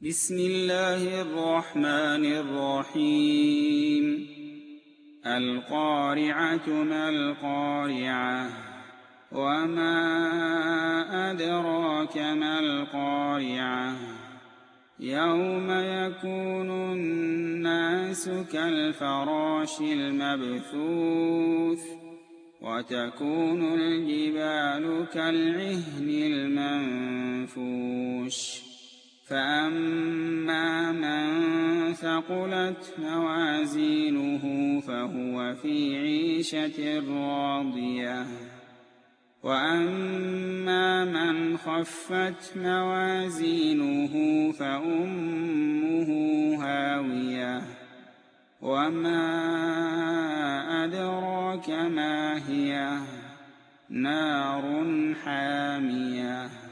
بسم الله الرحمن الرحيم القارعة ما القارعة وما أدراك ما القارعة يوم يكون الناس كالفراش المبثوث وتكون الجبال كالعهن المنفوش فأما من ثقلت موازينه فهو في عيشة راضية وأما من خفت موازينه فأمه هاوية وما أدراك ما هي نار حامية